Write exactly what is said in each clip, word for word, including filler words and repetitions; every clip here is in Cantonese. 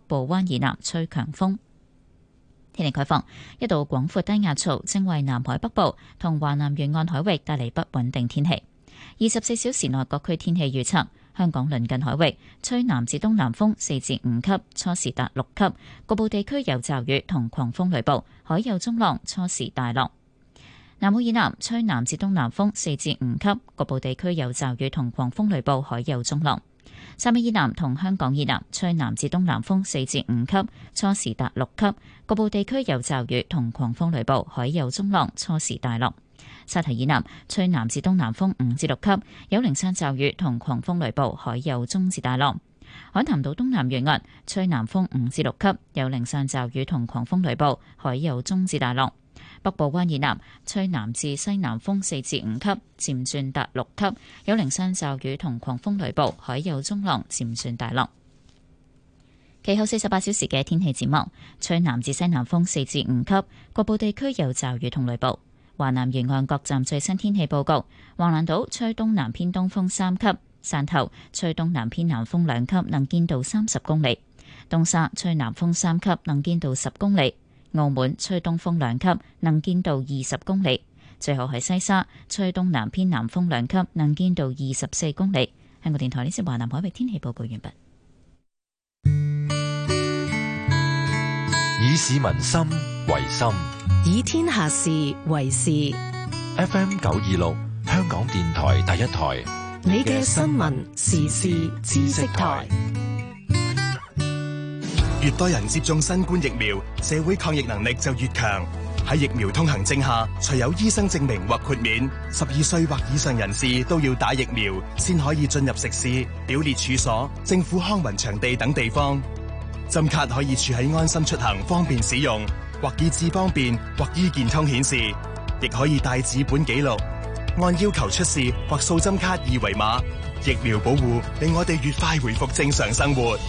部灣以南吹強風。天氣概況，一道廣闊低壓槽正為南海北部同華南沿岸海域帶嚟不穩定天氣。二十四小時內各區天氣預測：香港鄰近海域吹南至東南風四至五級，初時達六級，局部地區有驟雨同狂風雷暴，海有中浪，初時大浪。南澳以南吹南至東南風四至五級，局部地區有驟雨同狂風雷暴，海有中浪。汕尾以南同香港以南吹南至東南風四至五級，初時達六級，局部地區有驟雨同狂風雷暴，海有中浪，初時大浪。沙堤以南吹南至東南風五至六級，有零散驟雨同狂風雷暴，海有中至大浪。海南島東南沿岸吹南風五至六級，有零散驟雨同狂風雷暴，海有中至大浪。北部灣以南吹南至西南風四至五級，漸轉達六級，有零散驟雨同狂風雷暴，海有中浪，漸轉大浪。其後四十八小時嘅天氣展望，吹南至西南風四至五級，局部地區有驟雨同雷暴。華南沿岸各站最新天氣報告：橫瀾島吹東南偏東風三級，汕頭吹東南偏南風兩級，能見度三十公里；東沙吹南風三級，能見度十公里；澳門吹東風兩級，能見度二十公里。最後係西沙吹東南偏南風兩級，能見度二十四公里。香港電台呢次華南海域天氣報告完畢。 以市民心為心， 以天下事為事。 F M 九二六，香港電台第一台， 你嘅新聞時事知識台。 越多人接種新冠疫苗，社會抗疫能力就越強。喺疫苗通行證下，除有醫生證明或豁免，十二歲或以上人士都要打疫苗，先可以進入食肆、表列處所、政府康文場地等地方。針卡可以儲喺安心出行，方便使用，或以智方便，或醫健通顯示，亦可以帶紙本記錄，按要求出示或掃針卡二維碼。疫苗保護令我哋越快回復正常生活。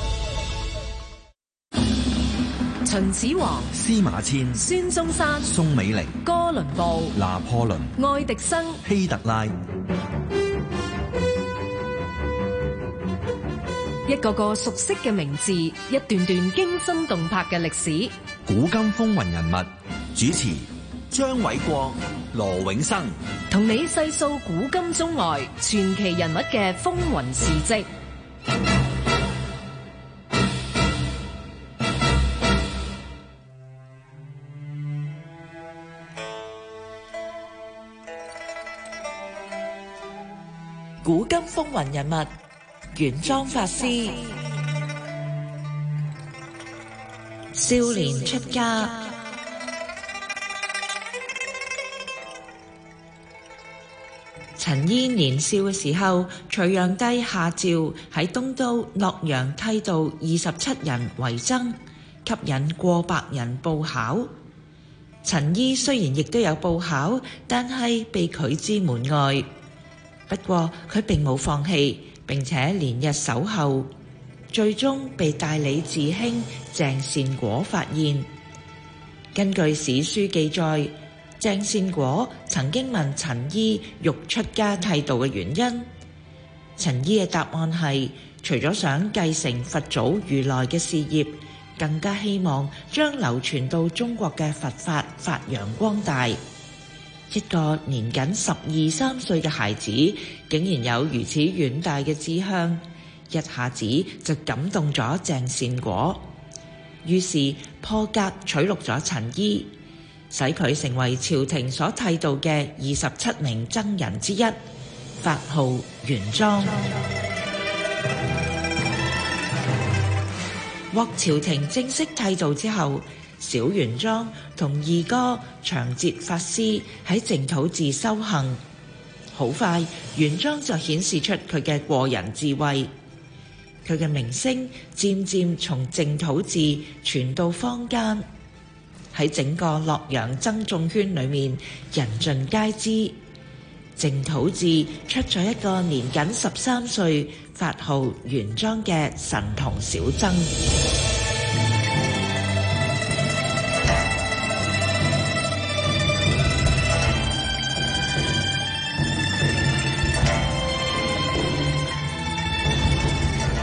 秦始皇、 司馬遷、 孫中山、 宋美齡、 哥倫布、 拿破崙、 愛迪生、 希特拉， 一個個熟悉嘅名字，一段段驚心動魄嘅歷史。 古今風雲人物，主持張偉國、羅永生， 同你細數古今中外傳奇人物嘅風雲事跡。 古今風雲人物，玄奘法師。少年出家。陳禕年少嘅時候，隋煬帝下詔喺東都洛陽剃度二十七人為僧，吸引過百人報考。陳禕雖然亦都有報考，但係被拒之門外。不過佢並冇放棄，並且連日守候，最終被大理寺卿鄭善果發現。根據史書記載，鄭善果曾經問陳禕欲出家剃度嘅原因。陳禕嘅答案係，除咗想繼承佛祖如來嘅事業，更加希望將流傳到中國嘅佛法發揚光大。一個年僅十二三歲嘅孩子，竟然有如此遠大嘅志向，一下子就感動咗鄭善果，於是破格取錄咗陳禕，使佢成為朝廷所剃度嘅二十七名僧人之一，法號玄奘。獲朝廷正式剃度之後，小玄奘同二哥長捷法師喺淨土寺修行，好快玄奘就顯示出佢嘅過人智慧，佢嘅名聲漸漸從淨土寺傳到坊間，喺整個洛陽僧眾圈裏面人盡皆知，淨土寺出咗一個年僅十三歲，法號玄奘嘅神童小僧。 古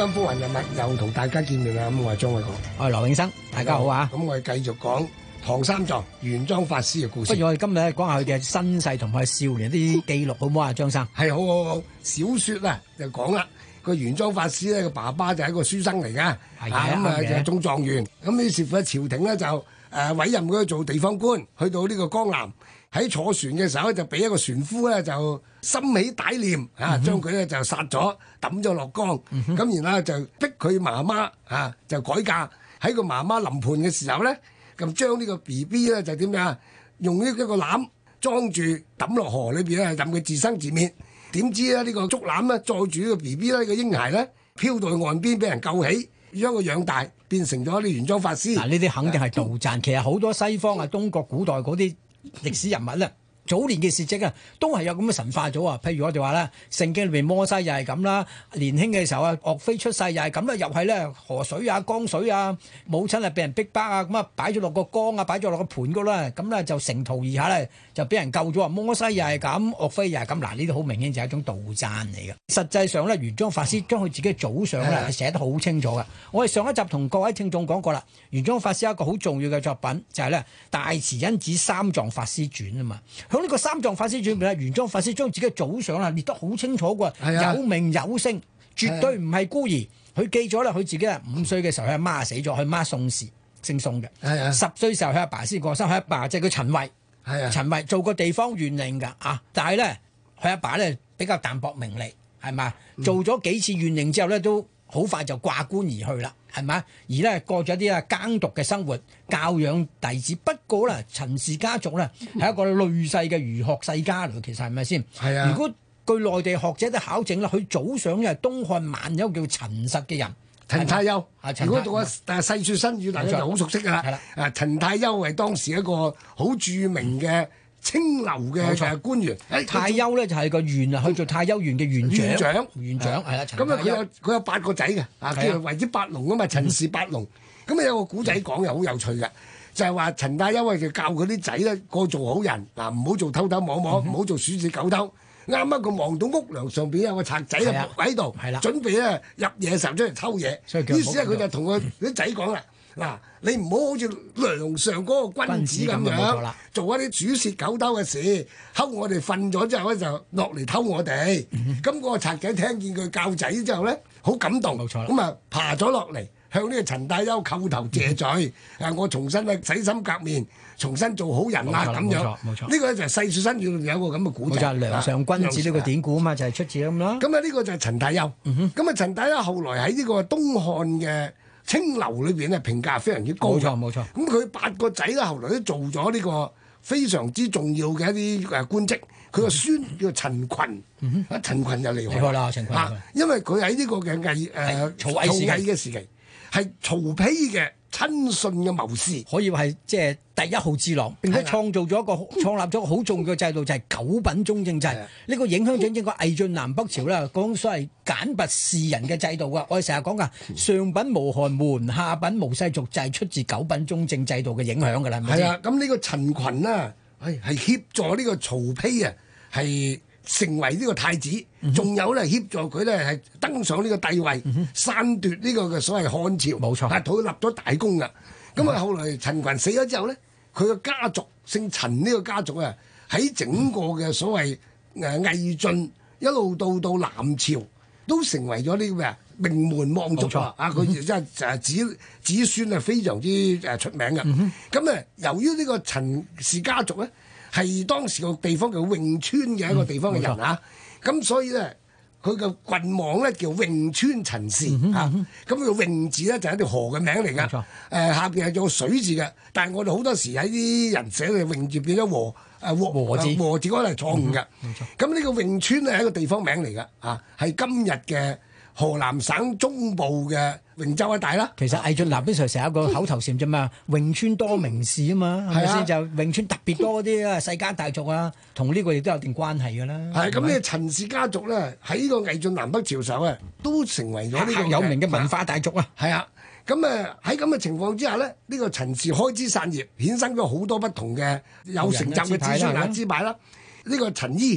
今風雲人物又同大家見面啦，咁我係張偉國， 我係羅永生，大家好啊！ 咁我哋繼續講唐三藏玄奘法師嘅故事。 不如我哋今日咧講下佢嘅身世同埋少年啲記錄，好唔好啊？張生係好好好，小説啊就講啦，個玄奘法師咧個爸爸就係一個書生嚟㗎， 係啊咁啊就係中狀元，咁於是乎喺朝廷咧就誒委任佢做地方官，去到呢個江南。喺坐船嘅時候就俾一個船夫咧就心起歹念啊，將佢咧就殺咗抌咗落江，咁、嗯、然後就逼佢媽媽啊就改嫁。喺個媽媽臨盆嘅時候咧，咁將呢個 B B 咧就點樣用呢一個籃裝住抌落河裏邊咧，任佢自生自滅。點知咧呢個竹籃咧載住呢個 B B 咧個嬰孩咧飄到去岸邊俾人救起，將佢養大變成咗啲玄奘法師。 嗱，呢啲肯定係杜撰，其實好多西方啊、東國古代嗰啲歷史人物咧，早年嘅事蹟啊，都係有咁嘅神化咗啊。譬如我哋話咧，聖經裏邊摩西又係咁啦，年輕嘅時候啊，岳飛出世又係咁啦，又係咧河水啊、江水啊，母親啊俾人逼迫啊，咁啊擺咗落個缸啊，擺咗落個盤嗰啦，咁咧就乘逃而下咧，就俾人救咗啊。摩西又係咁，岳飛又係咁，嗱呢啲好明顯就係一種杜撰嚟嘅。實際上咧，玄奘法師將佢自己嘅祖上咧係寫得好清楚嘅。我哋上一集同各位聽眾講過啦，玄奘法師有一個好重要嘅作品就係咧《大慈恩寺三藏法師傳》啊嘛。喺呢個三藏法師傳入邊咧，玄奘法師將自己嘅祖上啊列得好清楚嘅，啊、有名有姓，絕對唔係孤兒。佢、啊、記咗啦，佢自己啊五歲嘅時候，佢阿媽死咗，佢媽宋氏，姓宋嘅。啊、十歲時候，佢阿爸先過身，佢阿爸即係佢陳慧，啊、陳慧做過地方縣令㗎啊，但係咧佢阿爸咧比較淡泊名利，係嘛？嗯、做咗幾次縣令之後咧，都好快就掛官而去啦。係嘛？而咧過咗啲啊耕讀嘅生活，教養弟子。不過咧，陳氏家族咧係一個類世嘅儒學世家嚟，其實係咪先？係啊。如果據內地學者都考證啦，佢祖上係東漢萬有叫陳實嘅人，陳太丘。如果讀啊《世說新語》，大家就好熟悉㗎啦。係啦。啊，陳太丘係當時一個好著名嘅清流嘅官員。太丘咧就係個縣啊，去做太丘縣嘅縣長。縣長，縣長係啦。咁啊，佢有佢有八個仔嘅，啊叫為之八龍啊嘛，陳氏八龍。咁啊有個古仔講又好有趣嘅，就係話陳太丘啊就教佢啲仔咧個做好人，嗱唔好做偷偷摸摸，唔好做鼠竊狗偷。啱啱佢望到屋梁上邊有個賊仔啊喺度，準備咧入夜時候出嚟偷嘢。於是咧佢就同佢啲仔講啦。嗱，你唔好好似梁上嗰個君子咁樣做一啲鼠竊狗偷嘅事，睺我哋瞓咗之後咧就落嚟偷我哋。咁嗰個賊仔聽見佢教仔之後咧，好感動，咁啊爬咗落嚟向呢個陳太丘叩頭謝罪。啊，我重新咧洗心革面，重新做好人啦咁樣。冇錯，呢個咧就係《世說新語》有個咁嘅古仔。冇錯，梁上君子呢個典故啊嘛，就係出自咁啦。咁啊呢個就係陳太丘。咁啊陳太丘後來喺呢個東漢嘅清流裏邊咧評價非常之高，冇錯冇錯。咁佢八個仔咧，後來都做咗呢個非常之重要嘅一啲誒官職。佢個孫叫做陳群，啊陳群就厲害啦，陳群啊，因為佢喺呢個嘅魏誒曹魏嘅時期，係曹丕嘅親信嘅謀士，可以話係即係第一號智囊，並且創造咗一個創立咗一個好重要嘅制度，就係九品中正制。呢個影響咗整個魏晉南北朝啦，講所謂簡拔士人嘅制度啊。我哋成日講噶上品無寒門，下品無世俗，就係出自九品中正制度嘅影響㗎啦。係咪先？係啊，咁呢個陳群啊，係係協助呢個曹丕啊，係成為呢個太子，仲、嗯、有咧協助佢咧係登上呢個帝位，篡、嗯、奪呢個嘅所謂漢朝。冇錯，係佢立咗大功噶。咁啊、嗯，後來陳群死咗之後咧，佢個家族姓陳呢個家族啊，喺整個嘅所謂誒魏晉一路到到南朝，都成為咗呢個咩啊名門望族啊！啊，佢真係誒子子孫係非常之誒出名嘅。咁、嗯、啊，由於呢個陳氏家族咧，係當時個地方叫潁川嘅一個地方嘅人啊，咁、嗯、所以咧，佢嘅郡王咧叫潁川陳氏、嗯、啊，咁個潁字咧就係一條河嘅名嚟㗎，誒、呃、下邊係有個水字嘅，但係我哋好多時喺啲人寫嘅潁字變咗和誒和和字，和字嗰個係錯誤嘅。咁呢個潁川咧係一個地方名嚟㗎，啊係今日嘅河南省中部嘅榮州一帶啦。其實魏晉南邊上成日有個口頭禪啫嘛，潁川多名士啊嘛，係咪先？就潁川特別多啲啊世家大族啊，同呢個亦都有定關係㗎啦。係咁呢個陳氏家族咧喺呢個魏晉南北朝時候啊，都成為咗呢個有名嘅文化大族啊。係啊，咁啊喺咁嘅情況之下咧，呢、呢個陳氏開枝散葉，衍生咗好多不同嘅有成就嘅子孫啊支派啦。呢、呢個陳禕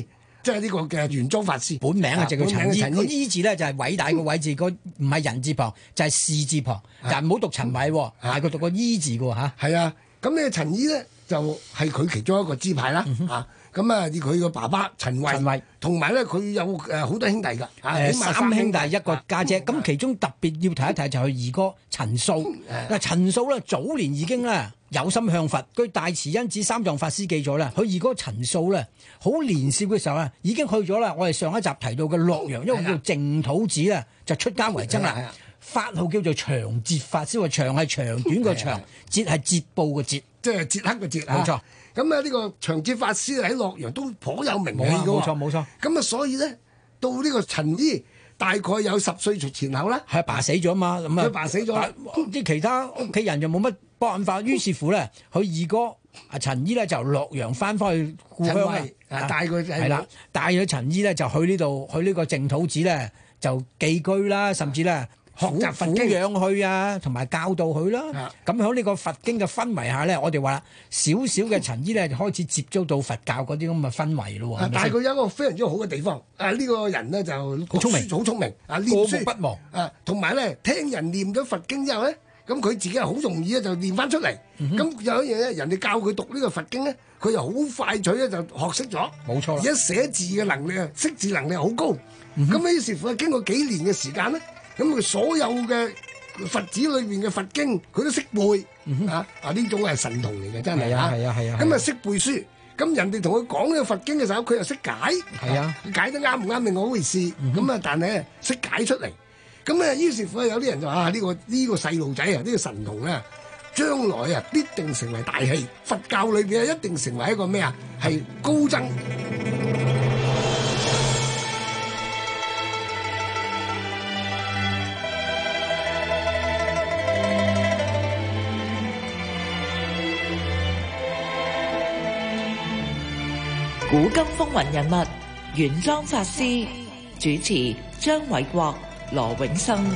即係呢個嘅玄奘法師。 本名啊就叫陳禕，個本名係陳禕禕字咧就係偉大個偉字，個唔係人字旁，就係士字旁，但唔好讀陳偉喎，係佢讀個禕字嘅喎嚇。 係啊，咁呢個陳禕咧就係佢其中一個支派啦嚇。咁啊，以佢個爸爸陳慧， 陳慧同埋咧佢有誒好多兄弟㗎，啊誒起碼三兄弟一個家姐， 啊咁其中特別要提一提就係佢二哥陳素。嗱，陳素咧早年已經咧有心向佛，據大慈恩寺三藏法師記載啦，佢二哥陳素咧好年少嘅時候啊，已經去咗啦。我哋上一集提到嘅洛陽，一個叫淨土寺咧，就出家為僧啦。法號叫做長捷法師，話長係長短個長，捷係捷步嘅捷， 即係捷克嘅捷， 冇錯。 咁啊，呢個長捷法師喺洛陽都頗有名氣㗎喎。 冇錯冇錯。 咁啊，所以咧到呢個陳禕大概有十歲前後啦， 係阿爸死咗嘛，咁啊， 佢爸死咗， 啲其他屋企人就冇乜辦法，於是乎咧，佢二哥阿陳禕咧就洛陽翻返去故鄉啦， 啊帶佢係啦，帶咗陳禕咧就去呢度去呢個淨土寺咧就寄居啦，甚至咧。學習佛經養佢啊，同埋教導佢啦。咁喺呢個佛經嘅氛圍下咧，我哋話少少嘅陳禕咧就開始接觸到佛教嗰啲咁嘅氛圍咯。 但係佢有一個非常之好嘅地方，啊呢、呢個人咧就好聰明，好聰明啊，念書過目不忘啊，同埋咧聽人念咗佛經之後咧，咁佢自己係好容易咧就念翻出嚟。咁、嗯、有一樣咧，人哋教佢讀呢個佛經咧，佢又好快脆咧就學識咗。 冇錯啦， 而家寫字嘅能力啊，識字能力好高。咁、嗯、於是乎經過幾年嘅時間咧。咁佢所有嘅佛寺裏邊嘅佛經，佢都識背、嗯、啊！啊呢種係神童嚟嘅，真係啊！ 係啊係啊！ 咁啊識背書，咁人哋同佢講呢個佛經嘅時候，佢又識解。 係啊， 解得啱唔啱另外一回事。咁、嗯、啊，但係識解出嚟。咁啊，於是乎有啲人就話：啊呢、呢個呢、呢個細路仔啊，呢、呢個神童啊，將來啊必定成為大器。佛教裏邊啊，一定成為一個咩啊？係高僧。 古今風雲人物，玄奘法師，主持張偉國、羅永生。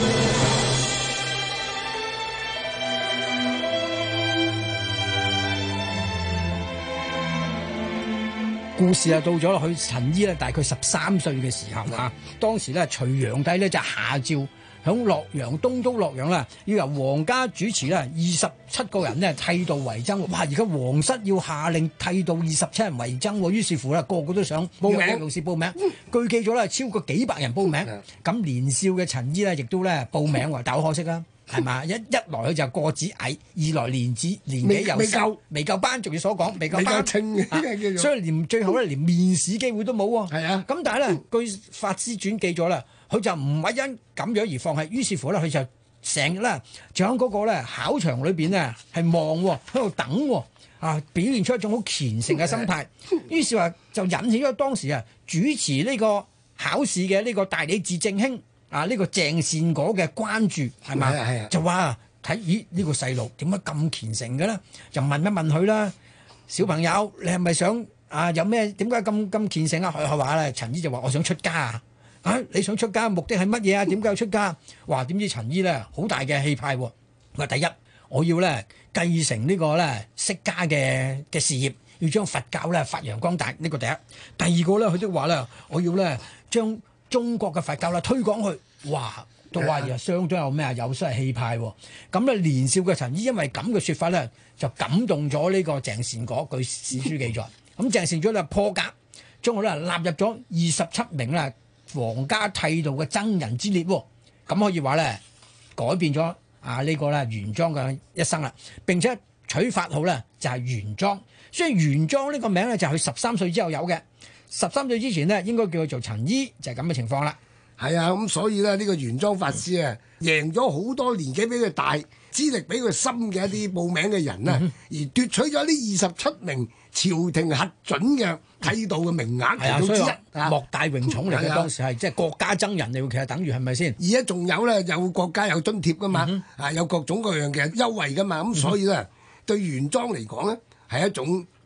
故事啊到咗啦，佢陳禕咧大概十三歲嘅時候啊，當時咧隋煬帝咧就下詔。響洛陽東都洛陽啦，要由皇家主持啦，二十七個人呢剃度為僧。哇！而家皇室要下令剃度二十七人為僧，於是乎啦，個個都想報名，老師報名。據記咗啦，超過幾百人報名。咁年少嘅陳禕呢，亦都咧報名喎，但好可惜啦，係嘛？一一來佢就個子矮，二來年子年紀又細，未夠班，仲要所講未夠班， 稱嘅， 所以連最後咧連面試機會都冇喎。 係啊， 咁但係咧，據法師傳記咗啦。佢就唔係因咁樣而放棄，於是乎咧，佢就成日咧就喺嗰個咧考場裏邊咧係望喎，喺度等喎，啊表現出一種好虔誠嘅心態。於是話就引起咗當時啊主持呢個考試嘅呢個大理寺正卿啊呢個鄭善果嘅關注係嘛？係啊，就話睇咦呢個細路點解咁虔誠嘅咧？就問一問佢啦，小朋友你係咪想啊有咩點解咁咁虔誠啊？佢佢話咧陳禕就話我想出家啊。啊！你想出家目的係乜嘢啊？點解要出家？哇！點知陳禕咧好大嘅氣派喎。話第一，我要咧繼承呢個咧釋迦嘅嘅事業，要將佛教咧發揚光大。呢個第一。第二個咧，佢都話咧，我要咧將中國嘅佛教啦推廣去。哇！都話又相當有咩啊？有出係氣派喎。咁咧年少嘅陳禕因為咁嘅説法咧，就感動咗呢個鄭善果。據史書記載，咁鄭善果咧破格，將佢咧納入咗二十七名啦。皇家剃度嘅僧人之列喎，咁可以話咧改變咗啊呢個咧玄奘嘅一生啦。並且取法號咧就係玄奘，所以玄奘呢個名咧就係佢十三歲之後有嘅。十三歲之前咧應該叫佢做陳禕，就係咁嘅情況啦。 係啊，咁所以咧呢個玄奘法師啊，贏咗好多年紀比佢大、資歷比佢深嘅一啲報名嘅人啊，嗯、而奪取咗呢二十七名朝廷核准嘅剃度嘅名額其中之一， 莫大榮寵嚟嘅。當時係即係國家僧人嚟，其實等於係咪先？ 而家仲有咧，有國家有津貼噶嘛，啊、嗯、有各種各樣嘅優惠噶嘛，咁所以咧、嗯、對玄奘嚟講咧係一種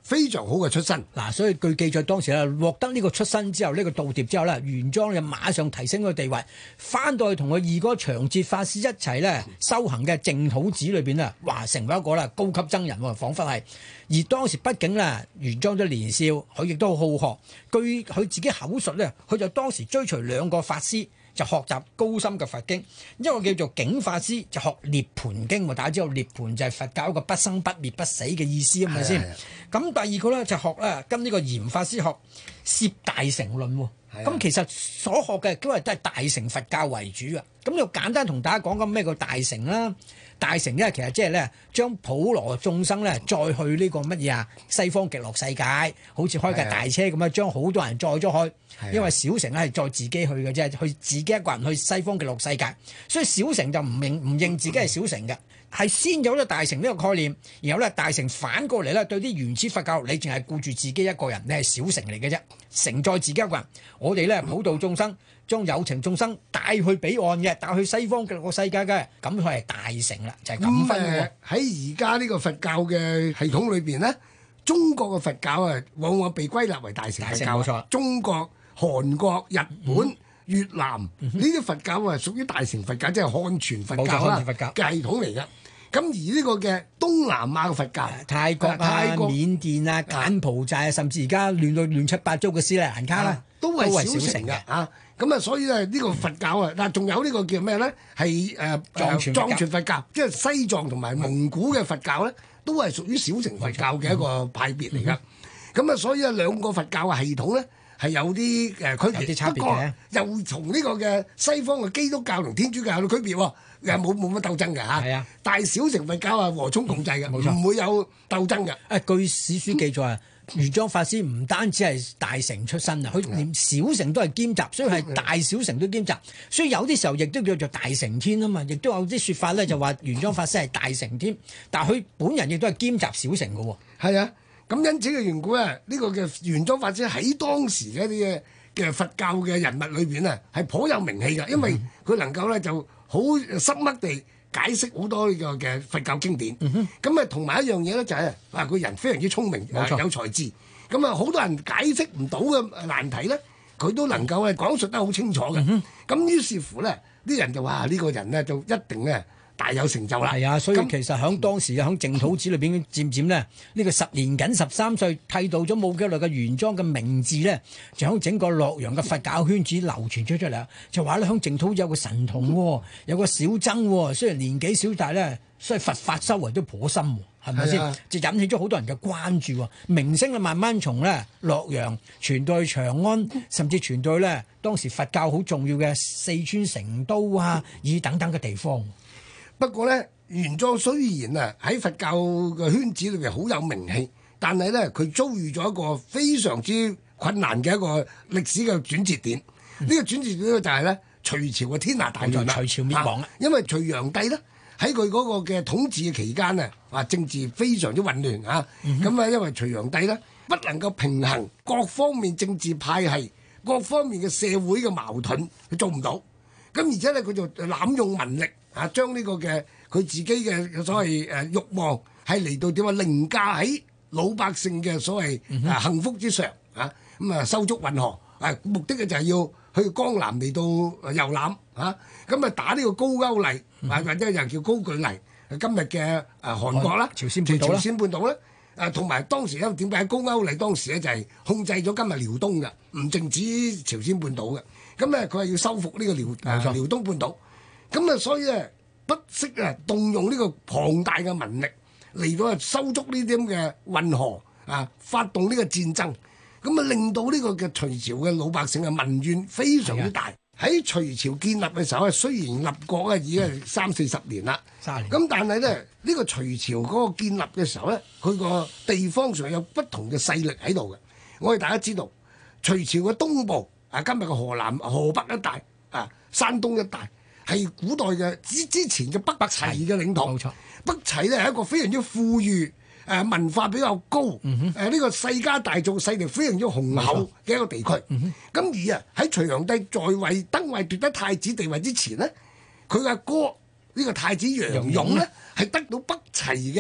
非常好嘅出身。 嗱，所以據記載當時咧獲得呢個出身之後，呢、呢個道牒之後咧，玄奘就馬上提升個地位，翻到去同佢二哥長捷法師一齊咧修行嘅淨土寺裏邊啊，哇，成為一個啦高級僧人喎，彷彿係。而當時畢竟咧玄奘都年少，佢亦都好學。據佢自己口述咧，佢就當時追隨兩個法師，就學習高深嘅佛經，一個叫做景法師就學涅槃經，大家知道涅槃就係佛教一個不生不滅不死嘅意思，係咪先？咁第二個咧就學咧跟呢個嚴法師學攝大乘論喎。咁其實所學嘅都係都係大乘佛教為主嘅。咁就簡單同大家講緊咩叫大乘啦。大乘咧其實即係咧將普羅眾生咧再去呢個乜嘢啊西方極樂世界，好似開架大車咁樣將好多人載咗去。因為小乘咧係載自己去嘅啫，去自己一個人去西方極樂世界，所以小乘就唔認唔認自己係小乘嘅，係先有咗大乘呢個概念，然後咧大乘反過嚟咧對啲原始佛教，你淨係顧住自己一個人，你係小乘嚟嘅啫，承載自己一個人。我哋咧普度眾生，將有情眾生帶去彼岸嘅，帶去西方極樂世界嘅，咁佢係大乘啦，就係、是、咁分嘅。 喺而家呢個佛教嘅系統裏邊咧，中國嘅佛教啊，往往被歸納為大乘佛教。冇錯，中國、韓國、日本、嗯、越南呢啲、嗯、佛教啊，屬於大乘佛教，即係漢傳佛教啦嘅系統嚟㗎。咁而呢個嘅東南亞嘅佛教，泰國啊、泰國緬甸啊、柬埔寨啊，甚至而家亂到亂七八糟嘅斯里蘭卡啦、啊， 都係小乘嘅啊。咁啊，所以咧呢個佛教啊，嗱仲有呢個叫咩咧？係誒藏傳佛教，即係西藏同埋蒙古嘅佛教咧，都係屬於小乘佛教嘅一個派別嚟㗎。咁啊，所以啊兩個佛教嘅系統咧係有啲誒區別，差別不過又從呢個嘅西方嘅基督教同天主教有區別喎，又冇冇乜鬥爭㗎嚇。係啊，但係小乘佛教啊和衷共濟嘅，唔會有鬥爭嘅。 誒，據史書記載啊。玄奘法師唔單止係大乘出身啊，佢連小乘都係兼習，所以係大小乘都兼習。所以有啲時候亦都叫做大乘天啊嘛，亦都有啲説法咧就話玄奘法師係大乘天，但係佢本人亦都係兼習小乘嘅喎。 係啊，咁因此嘅緣故啊，呢、這個嘅玄奘法師喺當時嘅一啲嘅佛教嘅人物裏邊啊，係頗有名氣㗎，因為佢能夠咧就好深刻地解釋好多呢個嘅佛教經典，咁啊同埋一樣嘢咧就係啊個人非常之聰明，有才智，咁啊好多人解釋唔到嘅難題咧，佢都能夠咧講述得好清楚嘅。咁、嗯、於是乎咧，啲人就話呢、呢個人咧就一定咧大有成就啦。係啊，所以其實喺當時喺淨土寺裏邊漸漸咧，呢、呢個十年僅十三歲剃度咗冇幾耐嘅玄奘嘅名字咧，就喺整個洛陽嘅佛教圈子流傳咗出嚟，就話咧喺淨土有個神童、哦，有個小僧、哦，雖然年紀小，但係咧，所以佛法修為都頗深、哦，係咪先？就引起咗好多人嘅關注、哦，名聲啊慢慢從咧洛陽傳到去長安，甚至傳到去咧當時佛教好重要嘅四川成都啊，以等等嘅地方。不過咧，玄奘雖然啊喺佛教嘅圈子裏邊好有名氣，但係咧佢遭遇咗一個非常之困難嘅一個歷史嘅轉折點。呢、嗯、個轉折點就係咧隋朝嘅天下大亂啦，隋朝滅亡啦、啊。因為隋煬帝咧喺佢嗰個嘅統治嘅期間咧，啊政治非常之混亂啊。咁啊、嗯，因為隋煬帝咧不能夠平衡各方面政治派系、各方面嘅社會嘅矛盾，佢做唔到。咁而且咧佢就濫用民力。啊！將呢個嘅佢自己嘅所謂誒慾望係嚟到點啊凌駕喺老百姓嘅所謂誒幸福之上啊！咁啊收足運河啊，目的嘅就係要去江南嚟到遊覽啊！咁啊打呢個高句麗或或者又叫高句麗，今日嘅誒韓國啦、朝鮮半島啦、朝鮮半島咧誒，同埋當時咧點解高句麗當時咧就係控制咗今日遼東嘅，唔淨止朝鮮半島嘅。咁咧佢係要收復呢個遼誒遼東半島。咁啊，所以咧不惜啊動用呢個龐大嘅民力嚟到啊收足呢啲咁嘅運河啊，發動呢個戰爭，咁啊令到呢個嘅隋朝嘅老百姓嘅民怨非常之大。喺隋朝建立嘅時候啊，雖然立國啊已經係三四十年啦，咁但係咧呢、呢個隋朝嗰個建立嘅時候咧，佢個地方上有不同嘅勢力喺度嘅。我哋大家知道，隋朝嘅東部啊，今日嘅河南、河北一帶啊，山東一帶。係古代嘅之之前嘅北齊嘅領土，冇錯。北齊咧係一個非常之富裕，誒、呃、文化比較高，誒、嗯、呢、呃這個世家大族勢力非常之雄厚嘅一個地區。咁、嗯、而啊喺隋煬帝在位登位奪得太子地位之前呢，佢阿哥呢、這個太子楊勇咧係得到北齊嘅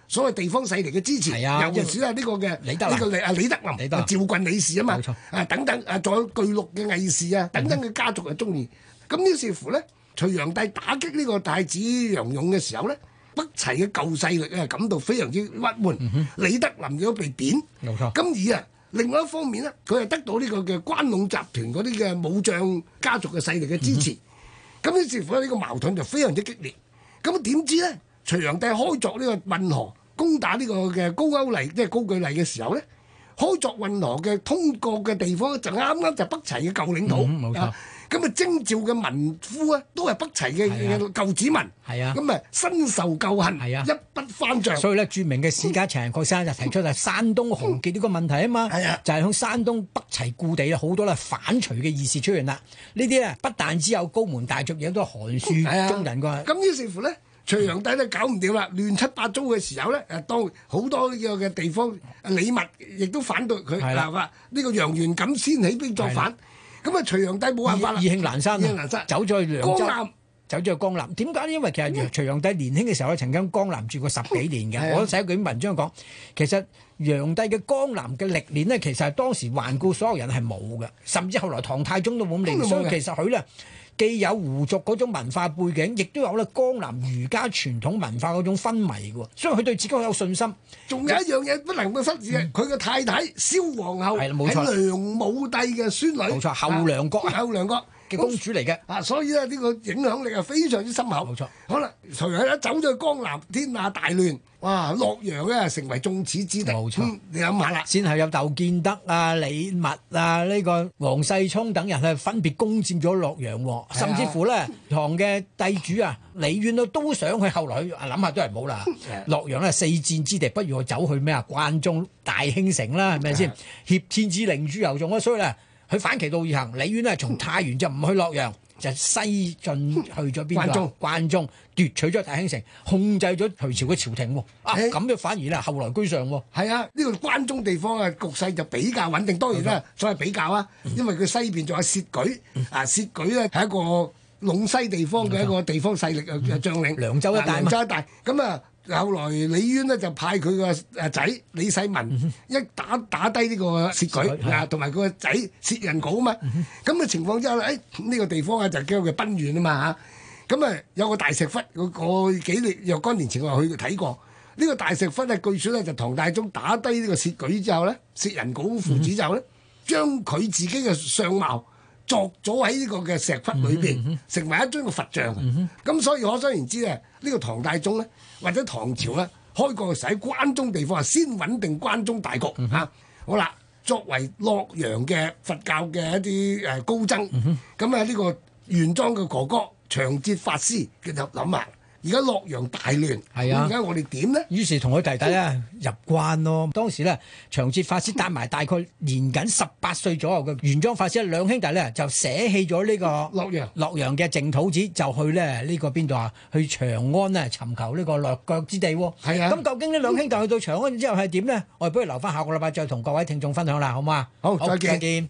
所謂地方勢力嘅支持， 係啊尤其是係呢個嘅李德林呢個李啊李德林、 李德林趙郡理事啊嘛冇錯， 啊等等啊，仲有巨鹿嘅魏氏啊等等嘅家族係中意。咁於是乎咧，隋煬帝打擊呢個太子楊勇嘅時候咧，北齊嘅舊勢力啊感到非常之鬱悶，李德林亦都被貶。 冇錯。 咁而啊，另外一方面咧，佢係得到呢個嘅關隴集團嗰啲嘅武將家族嘅勢力嘅支持。咁於是乎咧，呢個矛盾就非常之激烈。咁點知咧，隋煬帝開鑿呢個運河攻打呢個嘅高句麗，即係高句麗嘅時候咧，開鑿運河嘅通過嘅地方就啱啱就北齊嘅舊領土。 嗯冇錯啊咁啊，徵召嘅民夫啊，都係北齊嘅嘅舊子民。 係啊咁啊，身受舊恨， 係啊一筆翻帳。 所以咧，著名嘅史家陳仁國先生就提出就山東豪傑呢個問題啊嘛， 係啊就係向山東北齊故地好多咧反隋嘅意思出現啦。呢啲咧不但只有高門大族，亦都寒澍中人㗎。 咁於是乎咧，隋煬帝都搞唔掂啦，亂七八糟嘅時候咧，誒當好多呢個嘅地方李密亦都反對佢， 係啦嗱話呢個楊元錦先起兵作反。咁啊，隋煬帝冇辦法啦， 意興闌珊意興闌珊， 走咗去涼州， 江南走咗去江南。點解呢？因為其實隋煬帝年輕嘅時候咧，曾經江南住過十幾年嘅。 係啊我都寫一篇文章講，其實煬帝嘅江南嘅歷練呢，其實係當時環顧所有人係冇嘅，甚至後來唐太宗都冇咁嚟。所以其實佢咧既有胡族嗰種文化背景，亦都有咧江南儒家傳統文化嗰種氛圍嘅。所以佢對自己好有信心。 仲有一樣嘢不能夠忽視嘅，佢嘅太太蕭皇后係啦冇錯係梁武帝嘅孫女， 冇錯後梁國啊後梁國嘅公主嚟嘅。 啊，所以咧呢個影響力係非常之深厚。 冇錯。 好啦，隋煬帝走咗去江南，天下大亂，哇！洛陽咧成為眾矢之的。 冇錯嗯你諗下啦。 先係有竇建德啊、李密啊、呢、個黃世聰等人係分別攻佔咗洛陽喎，甚至乎咧唐嘅帝主啊李淵啊都想去，後來佢諗下都係冇啦。洛陽咧四戰之地，不如我走去咩啊關中大興城啦，係咪先？挾天子令諸游眾啊，所以咧佢反其道而行，李淵呢從太原就唔去洛陽，就西進去咗邊度？ 關中， 關中奪取咗大興城，控制咗隋朝嘅朝廷喎。啊， 誒咁就反而咧後來居上喎。 係啊，呢、個關中地方嘅局勢就比較穩定。當然啦，所謂比較啊，因為佢西邊仲有薛舉，啊薛舉咧係一個隴西地方嘅一個地方勢力嘅嘅將領， 涼州一帶嘛啊涼州一帶。咁啊，後來李淵呢就派佢個誒仔李世民一打打低呢個薛舉薛舉啊，同埋佢個仔薛仁稿啊嘛。咁嘅情況之下咧，誒呢個地方啊就叫佢賓縣啊嘛嚇。咁啊有個大石窟，嗰個幾年若干年前我去睇過。呢個大石窟咧，據說咧就唐太宗打低呢個薛舉之後咧，薛仁稿父子之後咧，將佢自己嘅相貌作咗喺呢個嘅石窟裏邊，成為一張嘅佛像。咁所以可想而知咧，呢個唐太宗咧或者唐朝咧開國嘅時候喺關中地方係先穩定關中大局嚇。好啦，作為洛陽嘅佛教嘅一啲誒高僧，咁啊呢個玄奘嘅哥哥長捷法師佢就諗下，而家洛陽大亂， 係啊而家我哋點呢？ 於是同佢弟弟咧入關咯。當時咧長捷法師帶埋大概年僅十八歲左右嘅玄奘法師兩兄弟咧就捨棄咗呢個洛陽洛陽嘅淨土寺，就去咧呢個邊度啊？去長安咧尋求呢個落腳之地喎。 係啊咁究竟呢兩兄弟去到長安之後係點呢？我哋不如留翻下個禮拜再同各位聽眾分享啦，好嘛？ 好，再見。 再見。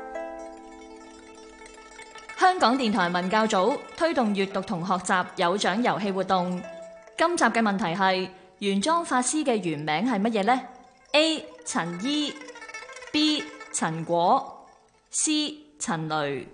香港電台文教組推動閱讀同學習有獎遊戲活動。今集嘅問題係：玄奘法師嘅原名係乜嘢呢？ A. 陳伊 B. 陳果 C. 陳雷。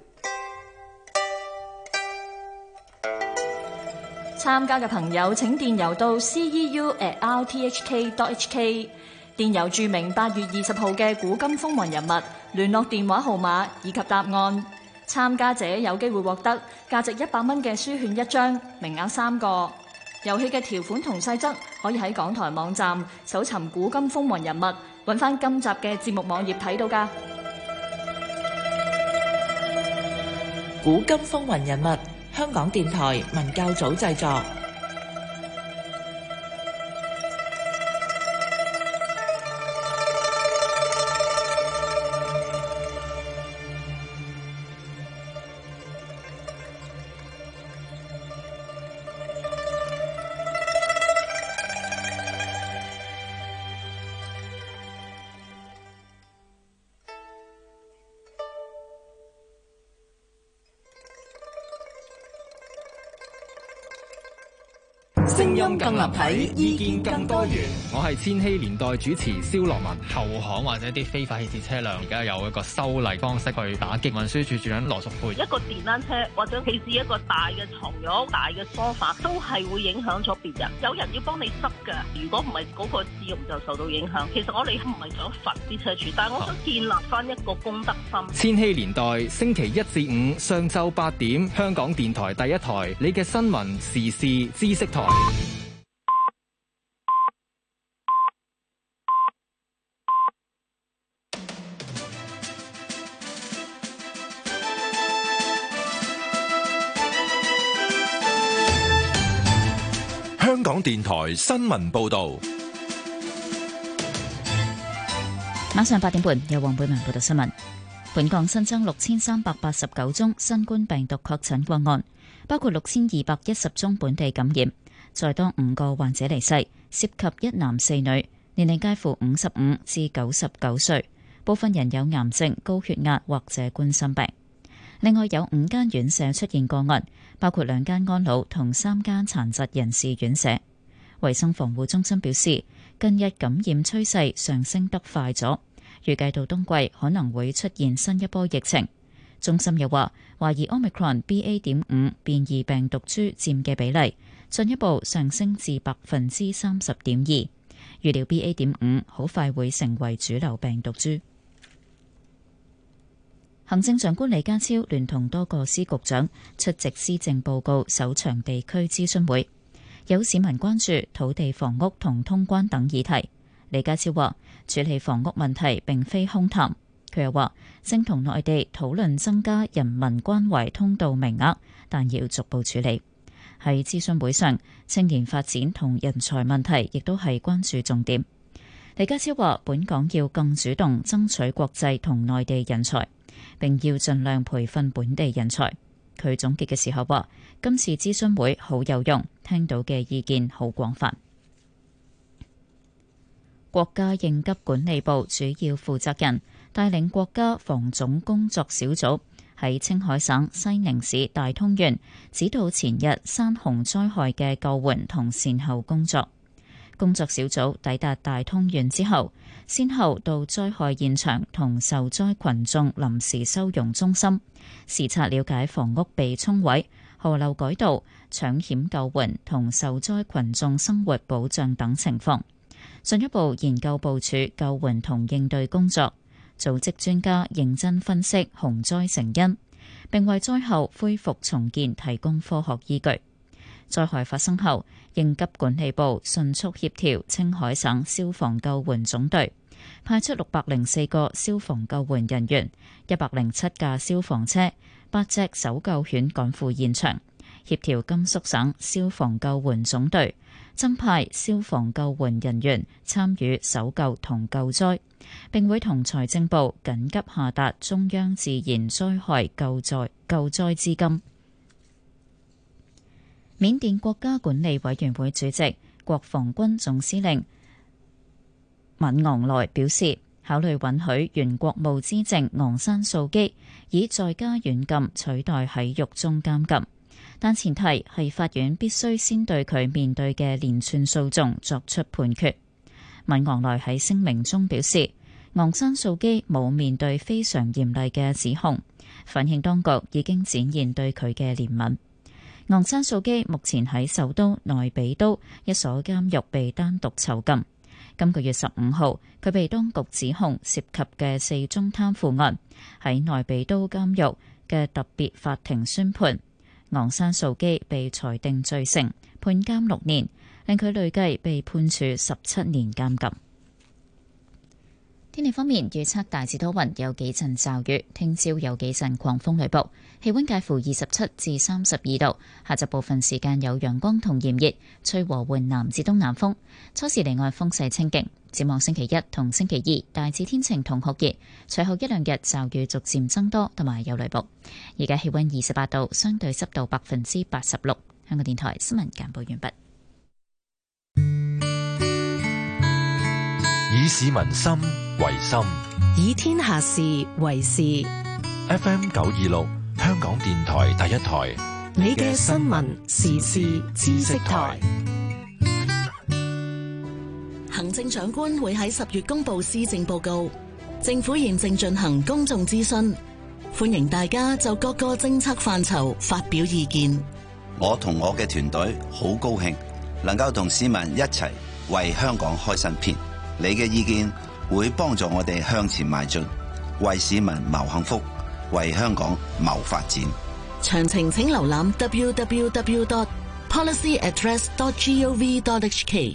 參加嘅朋友請電郵到 c e u at r t h k dot h k， 電郵註明八月二十號嘅古今風雲人物、聯絡電話號碼以及答案。參加者有機會獲得價值一百蚊嘅書券一張，名額三個。遊戲嘅條款同細則可以喺港台網站搜尋古今風雲人物，揾翻今集嘅節目網頁睇到㗎。 古今風雲人物，香港電台文教組製作。 聲音更立體，意見更多元。 我係千禧年代主持蕭樂文。後巷或者啲非法棄置車輛，而家有一個修例方式去打擊。運輸署署長羅淑佩， 一個電單車或者棄置一個大嘅床褥、大嘅梳化，都係會影響咗別人。有人要幫你執㗎，如果唔係嗰個使用就受到影響。其實我哋唔係想罰啲車主，但係我想建立翻一個公德心。 千禧年代星期一至五上晝八點，香港電台第一台，你嘅新聞時事知識台。 香港電台新聞報道， 晚上八點半由黃貝文報道新聞。本港新增六千三百八十九宗新冠病毒確診個案，包括六千二百一十宗本地感染，再多五個患者離世，涉及一男四女，年齡介乎五十五至九十九歲，部分人有癌症、高血壓或者冠心病。另外有五間院舍出現個案，包括兩間安老同三間殘疾人士院舍。衛生防護中心表示，近日感染趨勢上升得快咗，預計到冬季可能會出現新一波疫情。中心又話，懷疑 Omicron B A 點五變異病毒株佔嘅比例進一步上升至百分之三十點二，預料 B A 點五好快會成為主流病毒株。行政長官李家超聯同多個司局長出席施政報告首場地區諮詢會，有市民關注土地、房屋同通關等議題。李家超話，處理房屋問題並非空談。佢又話，正同內地討論增加人民關懷通道名額，但要逐步處理。喺諮詢會上，青年發展同人才問題亦都係關注重點。李家超話，本港要更主動爭取國際同內地人才，並要盡量培訓本地人才。佢總結嘅時候話，今次諮詢會好有用，聽到嘅意見好廣泛。國家應急管理部主要負責人帶領國家防總工作小組喺青海省西寧市大通縣指導前日山洪災害嘅救援同善後工作。工作小組抵達大通縣之後，先後到災害現場同受災群眾臨時收容中心視察，了解房屋被沖毀、河流改道、搶險救援同受災群眾生活保障等情況，進一步研究部署救援同應對工作，組織專家認真分析洪災成因，並為災後恢復重建提供科學依據。災害發生後，應急管理部迅速協調青海省消防救援總隊，派出六百零四個消防救援人員、一百零七架消防車、八隻搜救犬趕赴現場，協調甘肅省消防救援總隊增派消防救援人員參與搜救同救災，並會同財政部緊急下達中央自然災害救災救災資金。緬甸國家管理委員會主席、國防軍總司令敏昂萊表示，考慮允許原國務資政昂山素基以在家軟禁取代喺獄中監禁，但前提係法院必須先對佢面對嘅連串訴訟作出判決。敏昂萊喺聲明中表示，昂山素基冇面對非常嚴厲嘅指控，反映當局已經展現對佢嘅憐憫。昂山素基目前喺首都內比都一所監獄被單獨囚禁。今個月十五號，佢被當局指控涉及嘅四宗貪腐案，喺內比都監獄嘅特別法庭宣判，昂山素基被裁定罪成，判監六年，令佢累計被判處十七年監禁。天氣方面，預測大致多雲，有幾陣驟雨，聽朝有幾陣狂風雷暴，氣溫介乎二十七至三十二度。下晝部分時間有陽光同炎熱，吹和緩南至東南風，初時離岸風勢清勁。展望星期一同星期二大致天晴同酷熱，隨後一兩日驟雨逐漸增多，同埋有雷暴。而家氣溫二十八度，相對濕度百分之八十六。香港電台新聞簡報完畢。 以市民心為心， 以天下事為事。 F M 九二六，香港電台第一台， 你嘅新聞時事知識台。 行政長官會喺十月公布施政報告，政府現正進行公眾諮詢，歡迎大家就各個政策範疇發表意見。 我同我嘅團隊好高興能夠同市民一齊為香港開新篇。你嘅意見會幫助我哋向前邁進，為市民謀幸福，為香港謀發展。 詳情請瀏覽 w w w dot policy address dot gov dot h k。